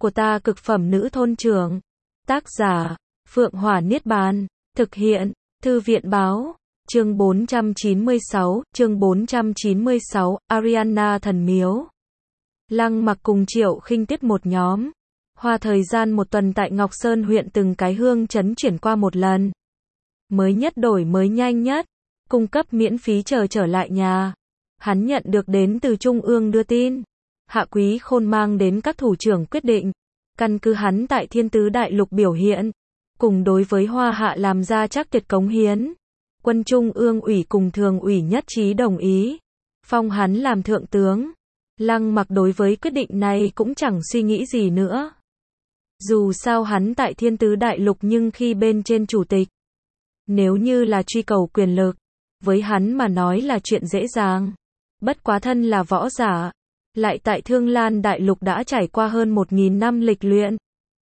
của ta cực phẩm nữ thôn trưởng. Tác giả, Phượng Hỏa Niết Bàn. Thực hiện, Thư viện báo. Chương 496, Ariana thần miếu. Lăng Mặc cùng Triệu Khinh Tuyết một nhóm. Hoa thời gian một tuần tại Ngọc Sơn huyện từng cái hương trấn chuyển qua một lần. Mới nhất đổi mới nhanh nhất, cung cấp miễn phí chờ trở lại nhà. Hắn nhận được đến từ Trung ương đưa tin. Hạ Quý Khôn mang đến các thủ trưởng quyết định. Căn cứ hắn tại Thiên Tứ Đại Lục biểu hiện, cùng đối với Hoa Hạ làm ra chắc tuyệt cống hiến. Quân Trung ương ủy cùng thường ủy nhất trí đồng ý. Phong hắn làm thượng tướng. Lăng Mặc đối với quyết định này cũng chẳng suy nghĩ gì nữa. Dù sao hắn tại Thiên Tứ Đại Lục nhưng khi bên trên chủ tịch. Nếu như là truy cầu quyền lực, với hắn mà nói là chuyện dễ dàng. Bất quá thân là võ giả, lại tại Thương Lan Đại Lục đã trải qua hơn 1000 năm lịch luyện.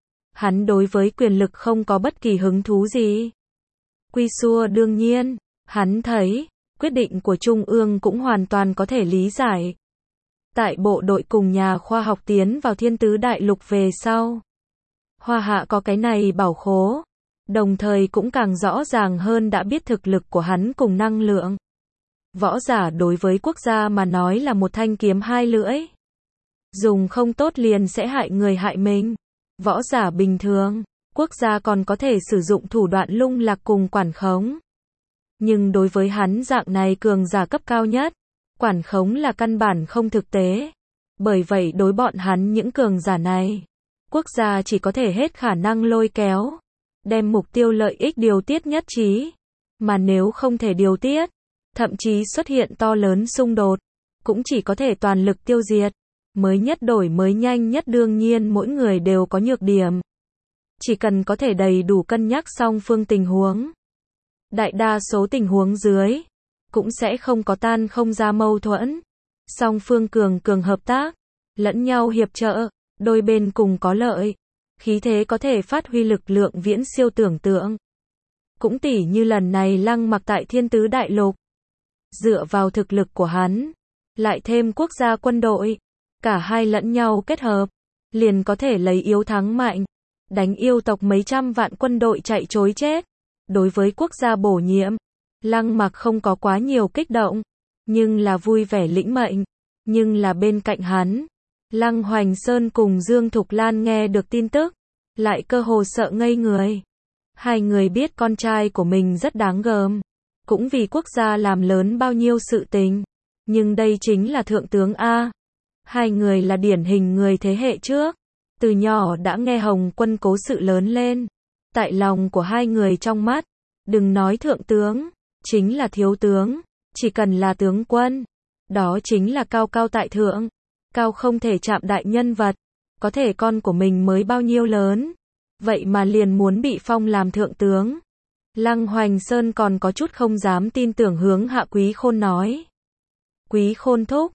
Hắn đối với quyền lực không có bất kỳ hứng thú gì. Quy xua đương nhiên, hắn thấy, quyết định của Trung ương cũng hoàn toàn có thể lý giải. Tại bộ đội cùng nhà khoa học tiến vào Thiên Tứ Đại Lục về sau. Hoa Hạ có cái này bảo khố. Đồng thời cũng càng rõ ràng hơn đã biết thực lực của hắn cùng năng lượng. Võ giả đối với quốc gia mà nói là một thanh kiếm hai lưỡi. Dùng không tốt liền sẽ hại người hại mình. Võ giả bình thường, quốc gia còn có thể sử dụng thủ đoạn lung lạc cùng quản khống. Nhưng đối với hắn dạng này cường giả cấp cao nhất, quản khống là căn bản không thực tế. Bởi vậy đối bọn hắn những cường giả này, quốc gia chỉ có thể hết khả năng lôi kéo, đem mục tiêu lợi ích điều tiết nhất trí. Mà nếu không thể điều tiết, thậm chí xuất hiện to lớn xung đột, cũng chỉ có thể toàn lực tiêu diệt. Mới nhất đổi mới nhanh nhất đương nhiên mỗi người đều có nhược điểm. Chỉ cần có thể đầy đủ cân nhắc song phương tình huống. Đại đa số tình huống dưới, cũng sẽ không có tan không ra mâu thuẫn. Song phương cường hợp tác, lẫn nhau hiệp trợ, đôi bên cùng có lợi. Khí thế có thể phát huy lực lượng viễn siêu tưởng tượng. Cũng tỉ như lần này Lăng Mặc tại Thiên Tứ Đại Lục. Dựa vào thực lực của hắn, lại thêm quốc gia quân đội, cả hai lẫn nhau kết hợp, liền có thể lấy yếu thắng mạnh, đánh yêu tộc mấy trăm vạn quân đội chạy trối chết. Đối với quốc gia bổ nhiệm, Lăng Mặc không có quá nhiều kích động, nhưng là vui vẻ lĩnh mệnh. Nhưng là bên cạnh hắn, Lăng Hoành Sơn cùng Dương Thục Lan nghe được tin tức, lại cơ hồ sợ ngây người. Hai người biết con trai của mình rất đáng gờm, cũng vì quốc gia làm lớn bao nhiêu sự tình. Nhưng đây chính là thượng tướng A. Hai người là điển hình người thế hệ trước. Từ nhỏ đã nghe Hồng Quân cố sự lớn lên. Tại lòng của hai người trong mắt, đừng nói thượng tướng, chính là thiếu tướng. Chỉ cần là tướng quân, đó chính là cao cao tại thượng. Cao không thể chạm đại nhân vật. Có thể con của mình mới bao nhiêu lớn, vậy mà liền muốn bị phong làm thượng tướng. Lăng Hoành Sơn còn có chút không dám tin tưởng hướng Hạ Quý Khôn nói. Quý Khôn thúc,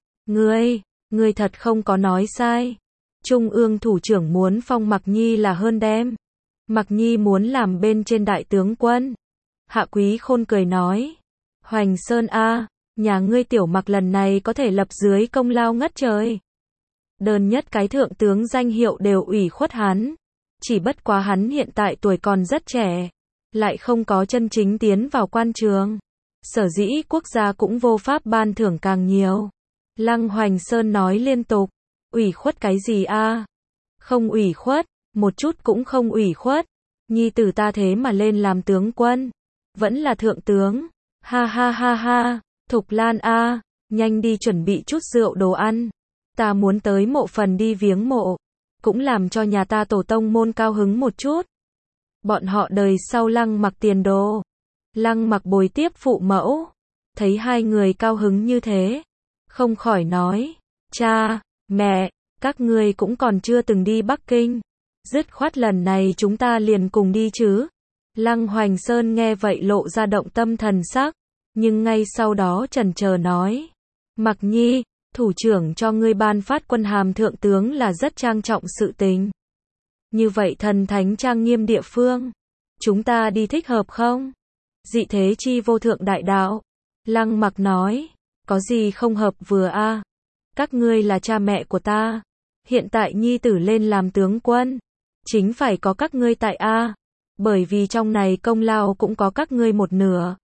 ngươi thật không có nói sai. Trung ương thủ trưởng muốn phong Mặc Nhi là hơn đem. Mặc Nhi muốn làm bên trên đại tướng quân. Hạ Quý Khôn cười nói. Hoành Sơn a, nhà ngươi tiểu Mặc lần này có thể lập dưới công lao ngất trời. Đơn nhất cái thượng tướng danh hiệu đều ủy khuất hắn. Chỉ bất quá hắn hiện tại tuổi còn rất trẻ, lại không có chân chính tiến vào quan trường. Sở dĩ quốc gia cũng vô pháp ban thưởng càng nhiều. Lăng Hoành Sơn nói liên tục. Ủy khuất cái gì a? Không ủy khuất, một chút cũng không ủy khuất. Nhi tử ta thế mà lên làm tướng quân, vẫn là thượng tướng. Ha ha ha ha, Thục Lan a, nhanh đi chuẩn bị chút rượu đồ ăn. Ta muốn tới mộ phần đi viếng mộ, cũng làm cho nhà ta tổ tông môn cao hứng một chút. Bọn họ đời sau Lăng Mặc tiền đồ. Lăng Mặc bồi tiếp phụ mẫu, thấy hai người cao hứng như thế, không khỏi nói, cha, mẹ, các ngươi cũng còn chưa từng đi Bắc Kinh. Dứt khoát lần này chúng ta liền cùng đi chứ. Lăng Hoành Sơn nghe vậy lộ ra động tâm thần sắc, nhưng ngay sau đó chần chờ nói, Mặc Nhi, thủ trưởng cho ngươi ban phát quân hàm thượng tướng là rất trang trọng sự tình. Như vậy thần thánh trang nghiêm địa phương, chúng ta đi thích hợp không? Dị thế chi vô thượng đại đạo. Lăng Mặc nói, có gì không hợp vừa a? Các ngươi là cha mẹ của ta, Hiện tại nhi tử lên làm tướng quân, chính phải có các ngươi tại a, bởi vì trong này công lao cũng có các ngươi một nửa.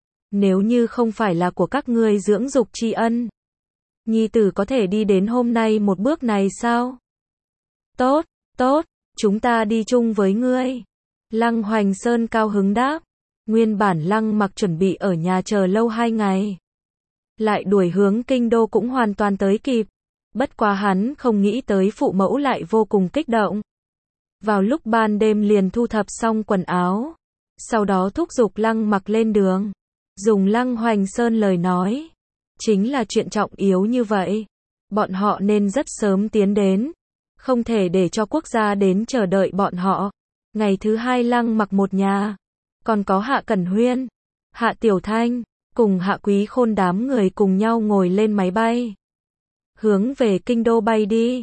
Nếu như không phải là của các ngươi dưỡng dục tri ân, nhi tử có thể đi đến hôm nay một bước này sao? Tốt, tốt, chúng ta đi chung với ngươi. Lăng Hoành Sơn cao hứng đáp. Nguyên bản Lăng Mặc chuẩn bị ở nhà chờ lâu 2 ngày. Lại đuổi hướng kinh đô cũng hoàn toàn tới kịp. Bất quá hắn không nghĩ tới phụ mẫu lại vô cùng kích động. Vào lúc ban đêm liền thu thập xong quần áo. Sau đó thúc giục Lăng Mặc lên đường. Dùng Lăng Hoành Sơn lời nói. Chính là chuyện trọng yếu như vậy. Bọn họ nên rất sớm tiến đến. Không thể để cho quốc gia đến chờ đợi bọn họ. Ngày thứ 2 Lăng Mặc một nhà. Còn có Hạ Cẩn Huyên, Hạ Tiểu Thanh, cùng Hạ Quý Khôn đám người cùng nhau ngồi lên máy bay. Hướng về kinh đô bay đi.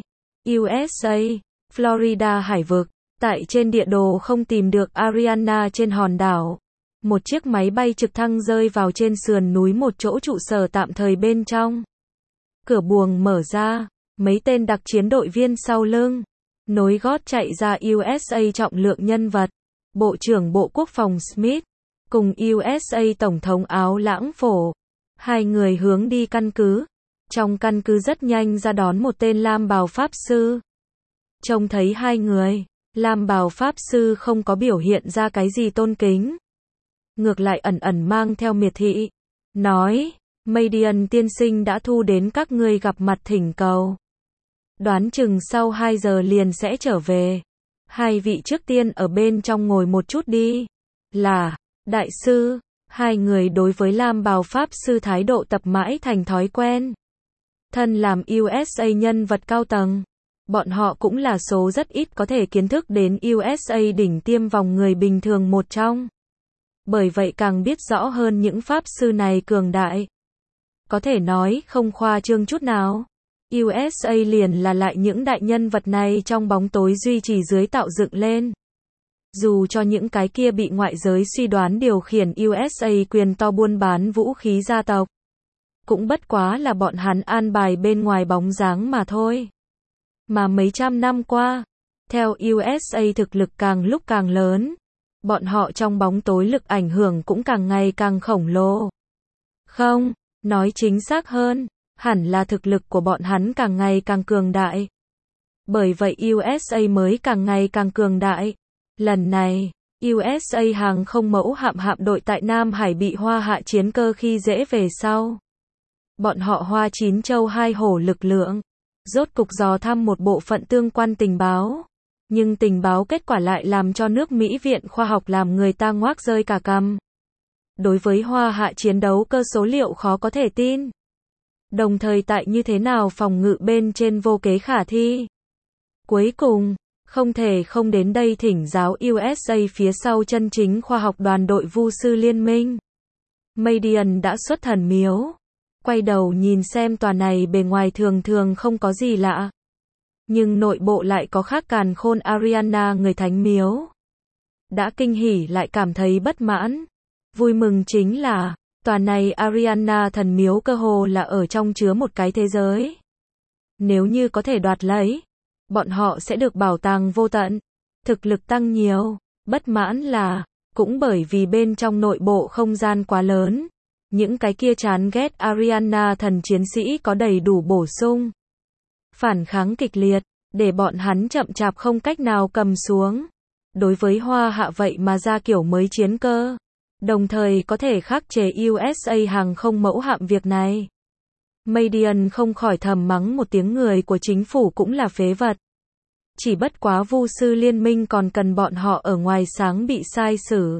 USA, Florida hải vực. Tại trên địa đồ không tìm được Ariana trên hòn đảo. Một chiếc máy bay trực thăng rơi vào trên sườn núi một chỗ trụ sở tạm thời bên trong. Cửa buồng mở ra, mấy tên đặc chiến đội viên sau lưng. Nối gót chạy ra USA trọng lượng nhân vật. Bộ trưởng Bộ Quốc phòng Smith, cùng USA Tổng thống áo lãng phổ. Hai người hướng đi căn cứ. Trong căn cứ rất nhanh ra đón một tên lam bào pháp sư. Trông thấy hai người, lam bào pháp sư không có biểu hiện ra cái gì tôn kính. Ngược lại ẩn ẩn mang theo miệt thị. Nói, Madian tiên sinh đã thu đến các ngươi gặp mặt thỉnh cầu. Đoán chừng sau 2 giờ liền sẽ trở về. Hai vị trước tiên ở bên trong ngồi một chút đi. Là, đại sư, hai người đối với lam bào pháp sư thái độ tập mãi thành thói quen. Thân làm USA nhân vật cao tầng, bọn họ cũng là số rất ít có thể kiến thức đến USA đỉnh tiêm vòng người bình thường một trong. Bởi vậy càng biết rõ hơn những pháp sư này cường đại. Có thể nói không khoa trương chút nào. USA liền là lại những đại nhân vật này trong bóng tối duy trì dưới tạo dựng lên. Dù cho những cái kia bị ngoại giới suy đoán điều khiển USA quyền to buôn bán vũ khí gia tộc. Cũng bất quá là bọn hắn an bài bên ngoài bóng dáng mà thôi. Mà mấy trăm năm qua, theo USA thực lực càng lúc càng lớn, bọn họ trong bóng tối lực ảnh hưởng cũng càng ngày càng khổng lồ. Không, nói chính xác hơn, hẳn là thực lực của bọn hắn càng ngày càng cường đại. Bởi vậy USA mới càng ngày càng cường đại. Lần này, USA hàng không mẫu hạm đội tại Nam Hải bị Hoa Hạ chiến cơ khi dễ về sau. Bọn họ Hoa 9 châu 2 hổ lực lượng, rốt cục dò thăm một bộ phận tương quan tình báo. Nhưng tình báo kết quả lại làm cho nước Mỹ Viện Khoa học làm người ta ngoác rơi cả cằm. Đối với Hoa Hạ chiến đấu cơ số liệu khó có thể tin. Đồng thời tại như thế nào phòng ngự bên trên vô kế khả thi. Cuối cùng, không thể không đến đây thỉnh giáo USA phía sau chân chính khoa học đoàn đội vu sư liên minh. Madian đã xuất thần miếu. Quay đầu nhìn xem tòa này bề ngoài thường thường không có gì lạ. Nhưng nội bộ lại có khác càn khôn Ariana người thánh miếu. Đã kinh hỉ lại cảm thấy bất mãn. Vui mừng chính là, tòa này Ariana thần miếu cơ hồ là ở trong chứa một cái thế giới. Nếu như có thể đoạt lấy, bọn họ sẽ được bảo tàng vô tận, thực lực tăng nhiều. Bất mãn là, cũng bởi vì bên trong nội bộ không gian quá lớn, những cái kia chán ghét Ariana thần chiến sĩ có đầy đủ bổ sung. Phản kháng kịch liệt, để bọn hắn chậm chạp không cách nào cầm xuống. Đối với Hoa Hạ vậy mà ra kiểu mới chiến cơ. Đồng thời có thể khắc chế USA hàng không mẫu hạm việc này. Madian không khỏi thầm mắng một tiếng người của chính phủ cũng là phế vật. Chỉ bất quá vu sư liên minh còn cần bọn họ ở ngoài sáng bị sai xử.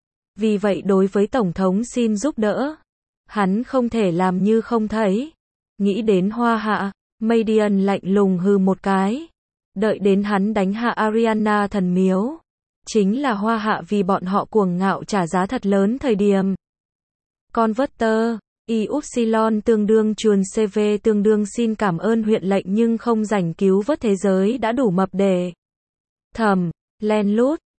Vì vậy đối với Tổng thống xin giúp đỡ. Hắn không thể làm như không thấy. Nghĩ đến Hoa Hạ, Madian lạnh lùng hừ một cái. Đợi đến hắn đánh hạ Ariana thần miếu. Chính là Hoa Hạ vì bọn họ cuồng ngạo trả giá thật lớn thời điểm. Converter, Ypsilon tương đương chuồn CV tương đương xin cảm ơn huyện lệnh nhưng không rảnh cứu vớt thế giới đã đủ mập để. Thầm, len lút,